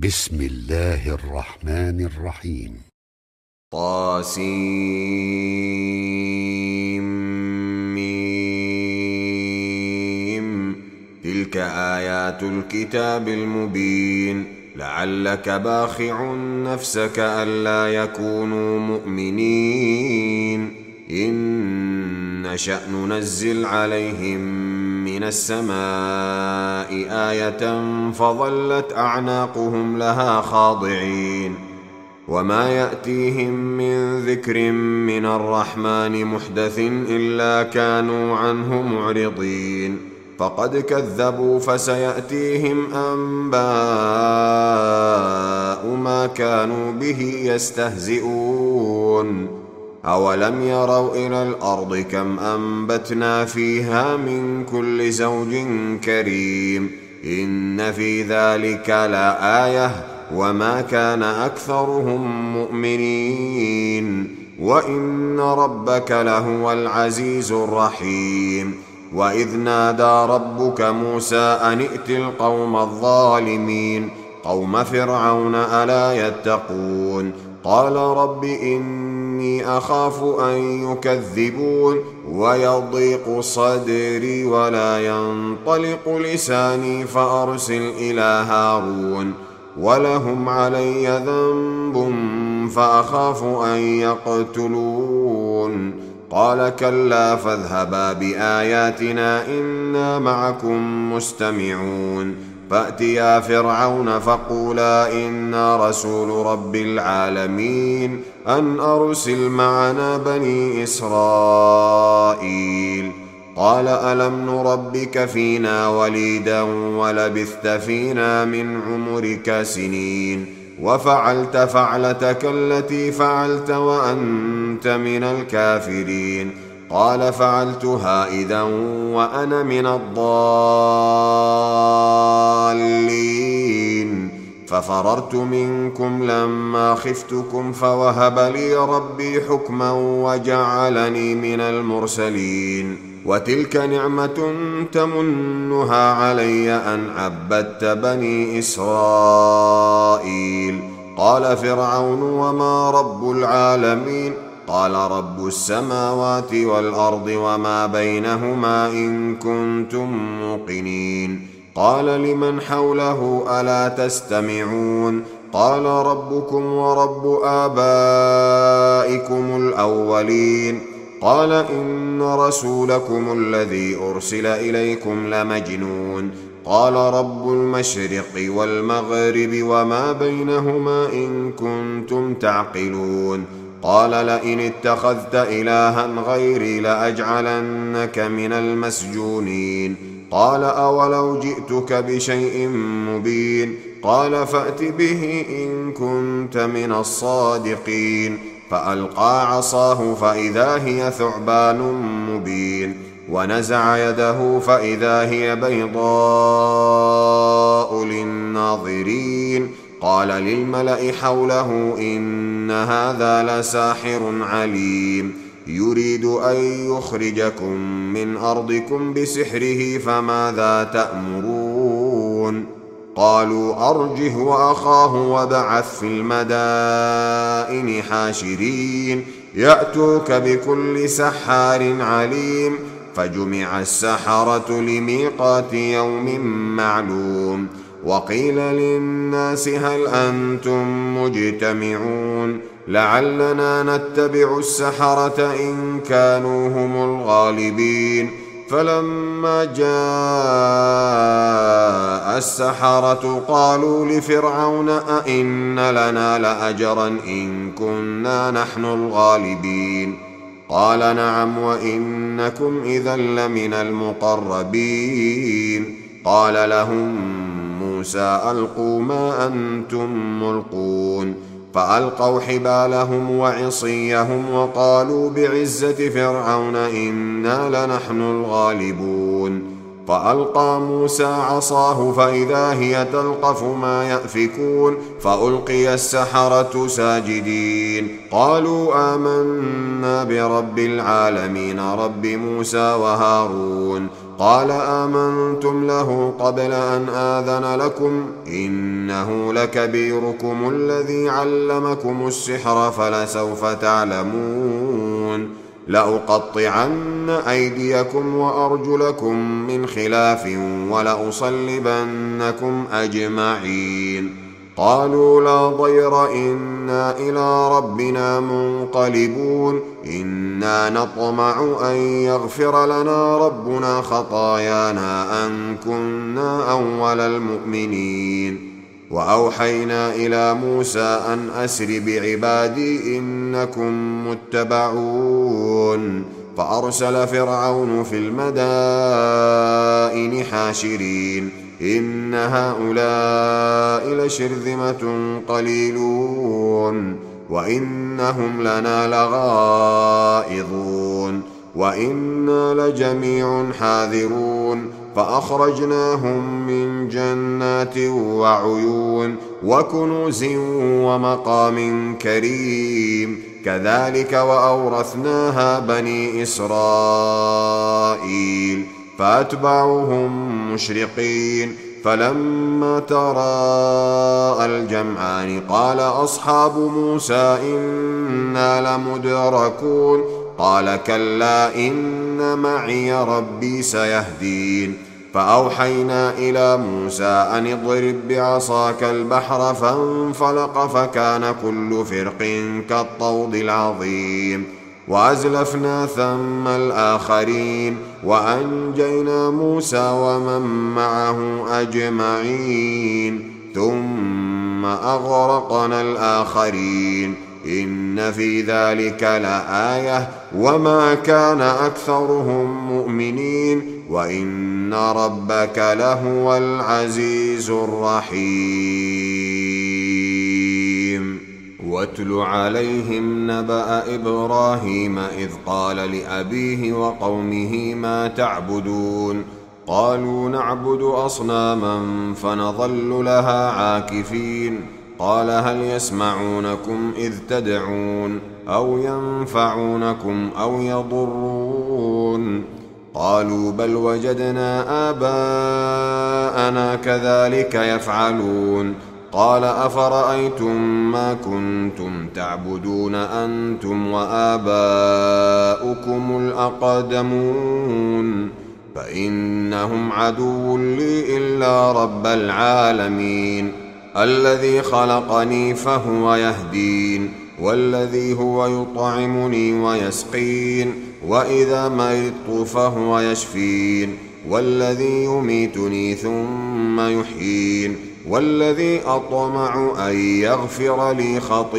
بسم الله الرحمن الرحيم. طاسيم. تلك آيات الكتاب المبين. لعلك باخع نفسك ألا يكونوا مؤمنين. إن نشأ ننزل عليهم من السماء آية فظلت أعناقهم لها خاضعين. وما يأتيهم من ذكر من الرحمن محدث إلا كانوا عنه معرضين. فقد كذبوا فسيأتيهم أنباء ما كانوا به يستهزئون. أولم يروا إلى الأرض كم أنبتنا فيها من كل زوج كريم. إن في ذلك لآية وما كان أكثرهم مؤمنين. وإن ربك لهو العزيز الرحيم. وإذ نادى ربك موسى أن ائت القوم الظالمين قوم فرعون ألا يتقون. قال رب إني أخاف أن يكذبون ويضيق صدري ولا ينطلق لساني فأرسل إلى هارون ولهم علي ذنب فأخاف أن يقتلون. قال كلا فاذهبا بآياتنا إنا معكم مستمعون. فأتيا فرعون فقولا إنا رسول رب العالمين أن أرسل معنا بني إسرائيل. قال ألم نربك فينا وليدا ولبثت فينا من عمرك سنين وفعلت فعلتك التي فعلت وأنت من الكافرين. قال فعلتها إذا وأنا من الضالين ففررت منكم لما خفتكم فوهب لي ربي حكما وجعلني من المرسلين. وتلك نعمة تمنها علي أن عبدت بني إسرائيل. قال فرعون وما رب العالمين قال رب السماوات والأرض وما بينهما إن كنتم موقنين. قال لمن حوله ألا تستمعون. قال ربكم ورب آبائكم الأولين. قال إن رسولكم الذي أرسل إليكم لمجنون. قال رب المشرق والمغرب وما بينهما إن كنتم تعقلون. قال لئن اتخذت إلها غيري لأجعلنك من المسجونين. قال أولو جئتك بشيء مبين. قال فأت به إن كنت من الصادقين. فألقى عصاه فإذا هي ثعبان مبين. ونزع يده فإذا هي بيضاء للناظرين. قال للملأ حوله إن هذا لساحر عليم يريد أن يخرجكم من أرضكم بسحره فماذا تأمرون. قالوا أرجه وأخاه وابعث في المدائن حاشرين يأتوك بكل سحار عليم. فجمع السحرة لميقات يوم معلوم. وقيل للناس هل أنتم مجتمعون لعلنا نتبع السحرة إن كانوا هم الغالبين. فلما جاء السحرة قالوا لفرعون أئن لنا لأجرا إن كنا نحن الغالبين. قال نعم وإنكم إذا لمن المقربين. قال لهم موسى ألقوا ما أنتم ملقون. فألقوا حبالهم وعصيهم وقالوا بعزة فرعون إنا لنحن الغالبون. فألقى موسى عصاه فإذا هي تلقف ما يأفكون. فألقي السحرة ساجدين قالوا آمنا برب العالمين رب موسى وهارون. قال آمنتم له قبل أن آذن لكم إنه لكبيركم الذي علمكم السحر فلسوف تعلمون لأقطعن أيديكم وأرجلكم من خلاف ولأصلبنكم أجمعين قالوا لا ضير إنا إلى ربنا منقلبون إنا نطمع أن يغفر لنا ربنا خطايانا أن كنا أول المؤمنين وأوحينا إلى موسى أن أسر بعبادي إنكم متبعون فأرسل فرعون في المدائن حاشرين إن هؤلاء لشرذمة قليلون وإنهم لنا لغائظون وإنا لجميع حاذرون فأخرجناهم من جنات وعيون وكنوز ومقام كريم كذلك وأورثناها بني إسرائيل فأتبعوهم مشرقين فلما تراءى الجمعان قال أصحاب موسى إنا لمدركون قال كلا إن معي ربي سيهدين فأوحينا إلى موسى أن اضرب بعصاك البحر فانفلق فكان كل فرق كالطود العظيم وأزلفنا ثم الآخرين وأنجينا موسى ومن معه أجمعين ثم أغرقنا الآخرين إن في ذلك لآية وما كان أكثرهم مؤمنين وإن ربك لهو العزيز الرحيم واتل عليهم نبأ إبراهيم إذ قال لأبيه وقومه ما تعبدون قالوا نعبد أصناما فنظل لها عاكفين قال هل يسمعونكم إذ تدعون أو ينفعونكم أو يضرون قالوا بل وجدنا آباءنا كذلك يفعلون قال أفرأيتم ما كنتم تعبدون أنتم وآباؤكم الأقدمون فإنهم عدو لي إلا رب العالمين الذي خلقني فهو يهدين والذي هو يطعمني ويسقين وإذا مرضت فهو يشفين والذي يميتني ثم يحيين والذي أطمع أن يغفر لي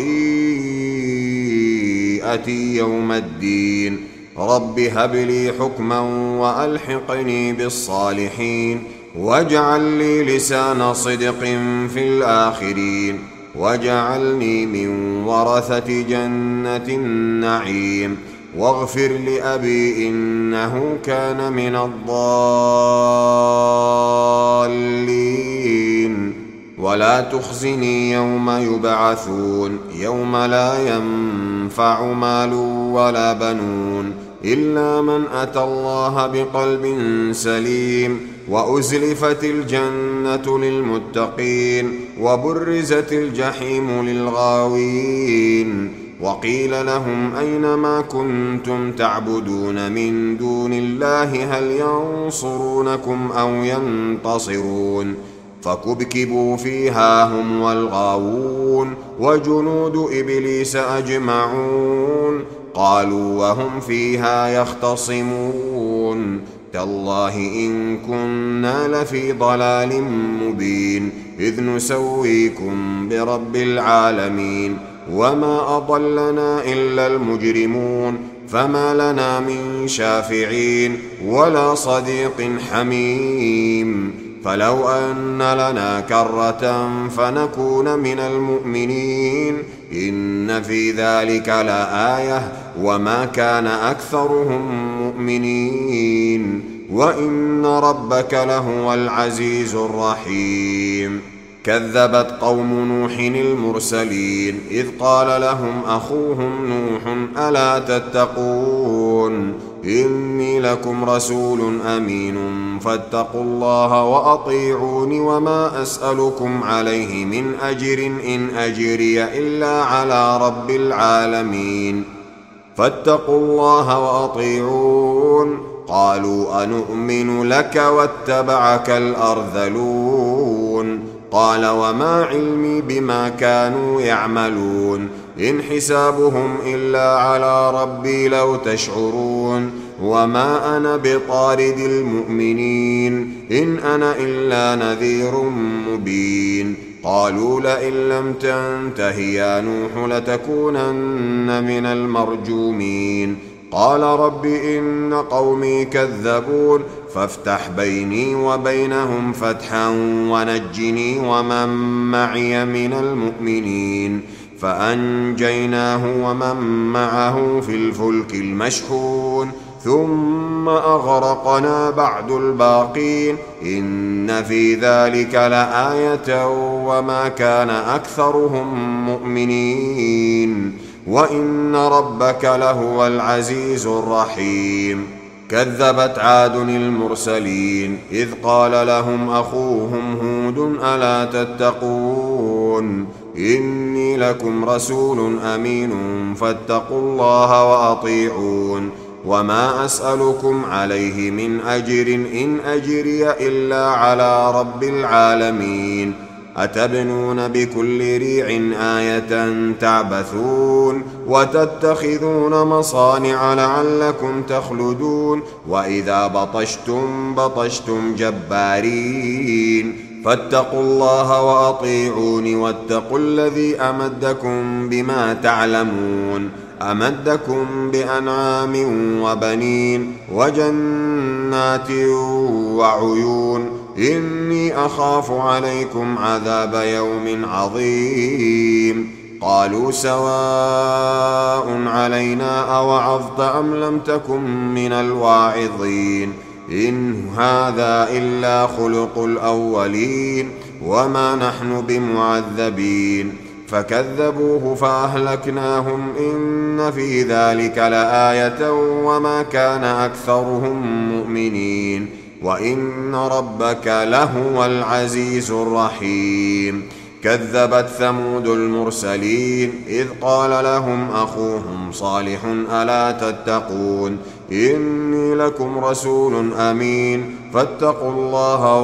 خطيئتي يوم الدين رب هب لي حكما وألحقني بالصالحين واجعل لي لسان صدق في الآخرين واجعلني من ورثة جنة النعيم واغفر لأبي إنه كان من الضالين ولا تخزني يوم يبعثون يوم لا ينفع مال ولا بنون إلا من أتى الله بقلب سليم وأزلفت الجنة للمتقين وبرزت الجحيم للغاوين وقيل لهم أين ما كنتم تعبدون من دون الله هل ينصرونكم أو ينتصرون فكبكبوا فيها هم والغاوون وجنود إبليس أجمعون قالوا وهم فيها يختصمون تالله إن كنا لفي ضلال مبين إذ نسويكم برب العالمين وما أضلنا إلا المجرمون فما لنا من شافعين ولا صديق حميم فلو أن لنا كرة فنكون من المؤمنين إن في ذلك لآية وما كان أكثرهم مؤمنين وإن ربك لهو العزيز الرحيم كذبت قوم نوح المرسلين إذ قال لهم أخوهم نوح ألا تتقون إني لكم رسول أمين فاتقوا الله وأطيعون وما أسألكم عليه من أجر إن أجري إلا على رب العالمين فاتقوا الله وأطيعون قالوا أنؤمن لك واتبعك الأرذلون قال وما علمي بما كانوا يعملون إن حسابهم إلا على ربي لو تشعرون وما أنا بطارد المؤمنين إن أنا إلا نذير مبين قالوا لئن لم تنته يا نوح لتكونن من المرجومين قال رب إن قومي كذبون فافتح بيني وبينهم فتحا ونجني ومن معي من المؤمنين فأنجيناه ومن معه في الفلك المشحون ثم أغرقنا بعد الباقين إن في ذلك لآية وما كان أكثرهم مؤمنين وإن ربك لهو العزيز الرحيم كذبت عاد المرسلين إذ قال لهم أخوهم هود ألا تتقون إني لكم رسول أمين فاتقوا الله وأطيعون وما أسألكم عليه من أجر إن أجري إلا على رب العالمين أتبنون بكل ريع آية تعبثون وتتخذون مصانع لعلكم تخلدون وإذا بطشتم بطشتم جبارين فاتقوا الله وأطيعون واتقوا الذي أمدكم بما تعلمون أمدكم بأنعام وبنين وجنات وعيون إني أخاف عليكم عذاب يوم عظيم قالوا سواء علينا أوعظت أم لم تكن من الواعظين إن هذا إلا خلق الأولين وما نحن بمعذبين فكذبوه فأهلكناهم إن في ذلك لآية وما كان أكثرهم مؤمنين وإن ربك لهو العزيز الرحيم كذبت ثمود المرسلين إذ قال لهم أخوهم صالح ألا تتقون إني لكم رسول أمين فاتقوا الله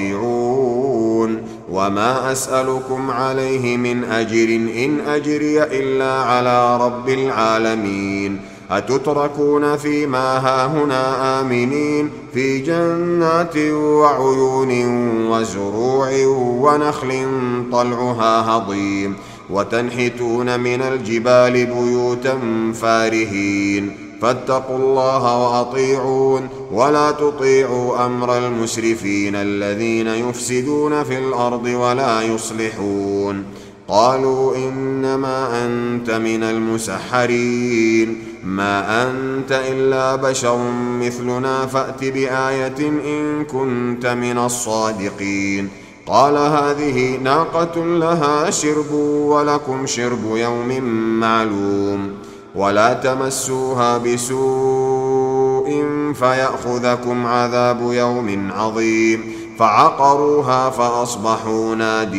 وأطيعون وما أسألكم عليه من أجر إن أجري إلا على رب العالمين أتتركون فيما هاهنا آمنين في جنات وعيون وزروع ونخل طلعها هضيم وتنحتون من الجبال بيوتا فارهين فاتقوا الله وأطيعون ولا تطيعوا أمر المسرفين الذين يفسدون في الأرض ولا يصلحون قالوا إنما أنت من المسحرين ما أنت إلا بشر مثلنا فأت بآية إن كنت من الصادقين قال هذه ناقة لها شرب ولكم شرب يوم معلوم ولا تمسوها بسوء فيأخذكم عذاب يوم عظيم فعقروها فأصبحوا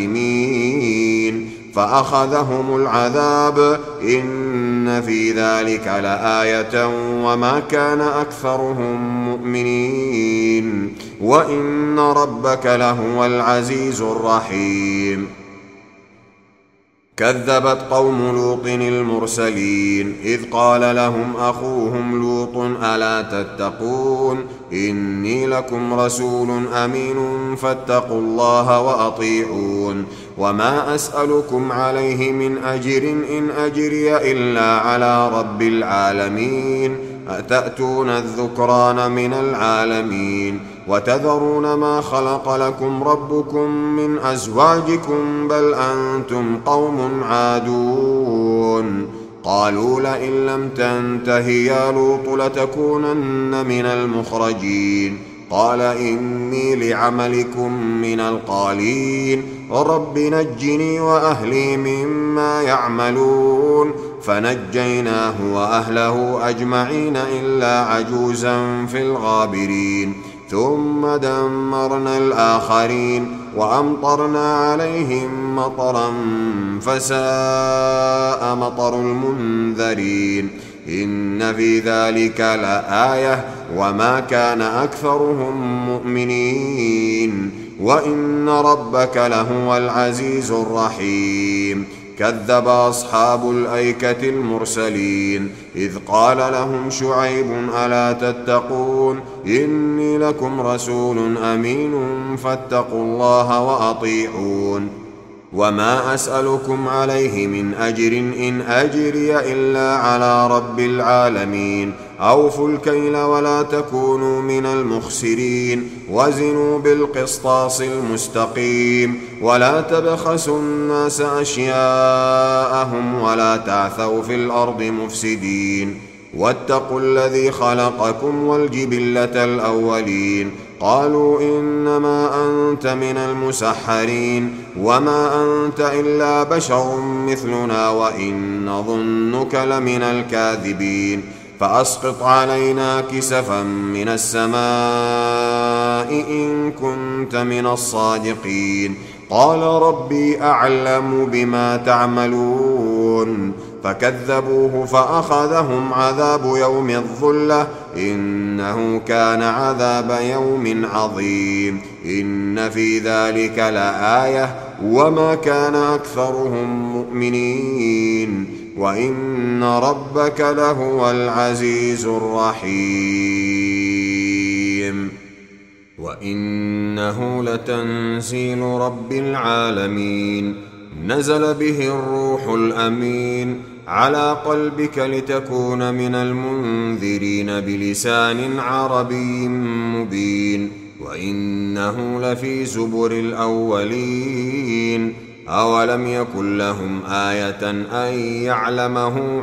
نادمين فأخذهم العذاب إن في ذلك لآية وما كان أكثرهم مؤمنين وإن ربك لهو العزيز الرحيم كذبت قوم لوط المرسلين إذ قال لهم أخوهم لوط ألا تتقون إني لكم رسول أمين فاتقوا الله وأطيعون وما أسألكم عليه من أجر إن أجري إلا على رب العالمين أتأتون الذكران من العالمين وتذرون ما خلق لكم ربكم من أزواجكم بل أنتم قوم عادون قالوا لئن لم تنته يا لوط لتكونن من المخرجين قال إني لعملكم من القالين رب نجني وأهلي مما يعملون فنجيناه وأهله أجمعين إلا عجوزا في الغابرين ثم دمرنا الآخرين وأمطرنا عليهم مطرا فساء مطر المنذرين إن في ذلك لآية وما كان أكثرهم مؤمنين وإن ربك لهو العزيز الرحيم كذب أصحاب الأيكة المرسلين إذ قال لهم شعيب ألا تتقون إني لكم رسول أمين فاتقوا الله وأطيعون وما أسألكم عليه من أجر إن أجري إلا على رب العالمين أوفوا الكيل ولا تكونوا من المخسرين وزنوا بالقسطاس المستقيم ولا تبخسوا الناس أشياءهم ولا تعثوا في الأرض مفسدين واتقوا الذي خلقكم والجبلة الأولين قالوا إنما أنت من المسحرين وما أنت إلا بشر مثلنا وإن نظنك لمن الكاذبين فأسقط علينا كسفا من السماء إن كنت من الصادقين قال ربي أعلم بما تعملون فكذبوه فأخذهم عذاب يوم الظلة إنه كان عذاب يوم عظيم إن في ذلك لآية وما كان أكثرهم مؤمنين وإن ربك لهو العزيز الرحيم وإنه لتنزيل رب العالمين نزل به الروح الأمين على قلبك لتكون من المنذرين بلسان عربي مبين وإنه لفي زبر الأولين أولم يكن لهم آية أن يعلمه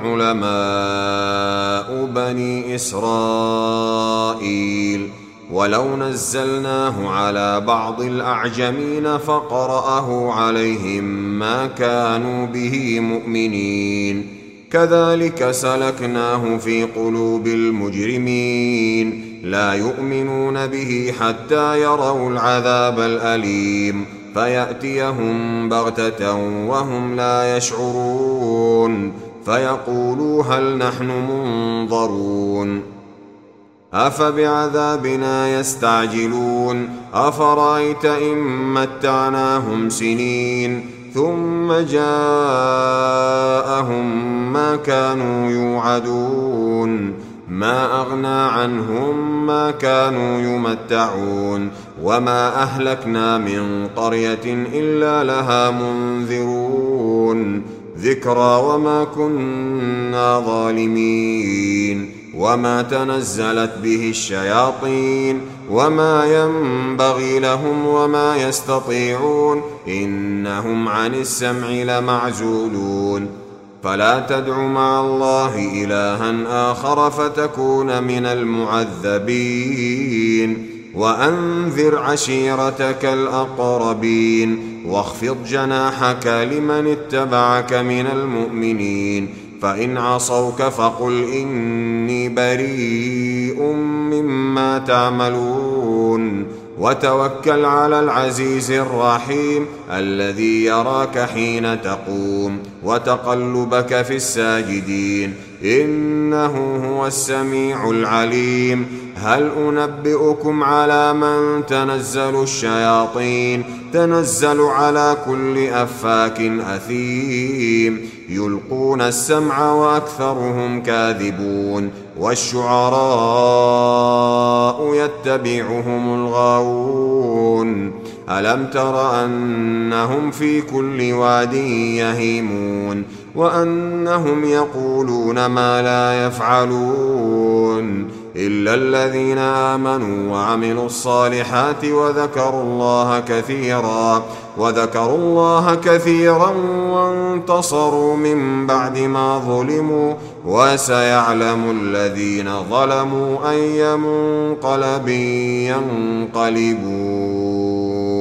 علماء بني إسرائيل ولو نزلناه على بعض الأعجمين فقرأه عليهم ما كانوا به مؤمنين كذلك سلكناه في قلوب المجرمين لا يؤمنون به حتى يروا العذاب الأليم فيأتيهم بغتة وهم لا يشعرون فيقولوا هل نحن منظرون أفبعذابنا يستعجلون أفرأيت إن متعناهم سنين ثم جاءهم ما كانوا يوعدون ما أغنى عنهم ما كانوا يمتعون وما أهلكنا من قرية إلا لها منذرون ذكرى وما كنا ظالمين وما تنزلت به الشياطين وما ينبغي لهم وما يستطيعون إنهم عن السمع لمعزولون فلا تدع مع الله إلها آخر فتكون من المعذبين وأنذر عشيرتك الأقربين واخفض جناحك لمن اتبعك من المؤمنين فإن عصوك فقل إني بريء مما تعملون وتوكل على العزيز الرحيم الذي يراك حين تقوم وتقلبك في الساجدين إنه هو السميع العليم هل أنبئكم على من تنزل الشياطين تنزل على كل أفاك أثيم يلقون السمع وأكثرهم كاذبون والشعراء يتبعهم الغاوون ألم تر أنهم في كل واد يهيمون وأنهم يقولون ما لا يفعلون إلا الذين آمنوا وعملوا الصالحات وذكروا الله كثيرا وانتصروا من بعد ما ظلموا وسيعلم الذين ظلموا أي منقلب ينقلبون